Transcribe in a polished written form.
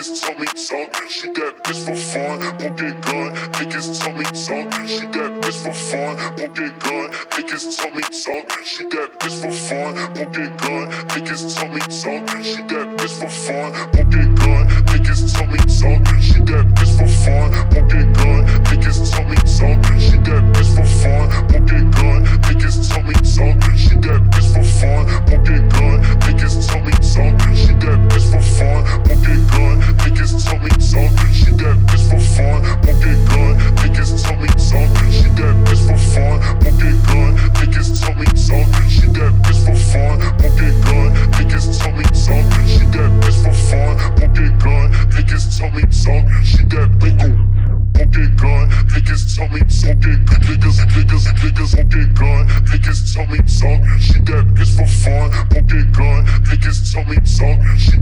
niggas tell me talk. She got this for fun, won't get gun. Niggas tell me talk. She got this for fun, won't get gun. Niggas tell me talk. She got this for fun, won't get gun. Niggas tell me talk. She got this for fun, won't get gun. Niggas tell me talk. She got this for fun, won't get gun. Niggas tell me talk. She got this for fun, won't get gun. Niggas tell me talk. She got this for fun, won't get gun. Niggas tell me talk. She got this for fun, won't get gun. Niggas tell me talk. She got this for fun, won't get gun. Niggas tell me talk. She got this for fun, won't get gun. Niggas tell me talk. She got this for fun, won't get gun. Niggas tell me talk. She got this for fun, won't get gun. Niggas tell me talk. She got bingo. Won't get gun, niggas tell me talk. Niggas won't get gun. Niggas tell me talk. She got this for fun. Won't get gun. Niggas tell me talk. She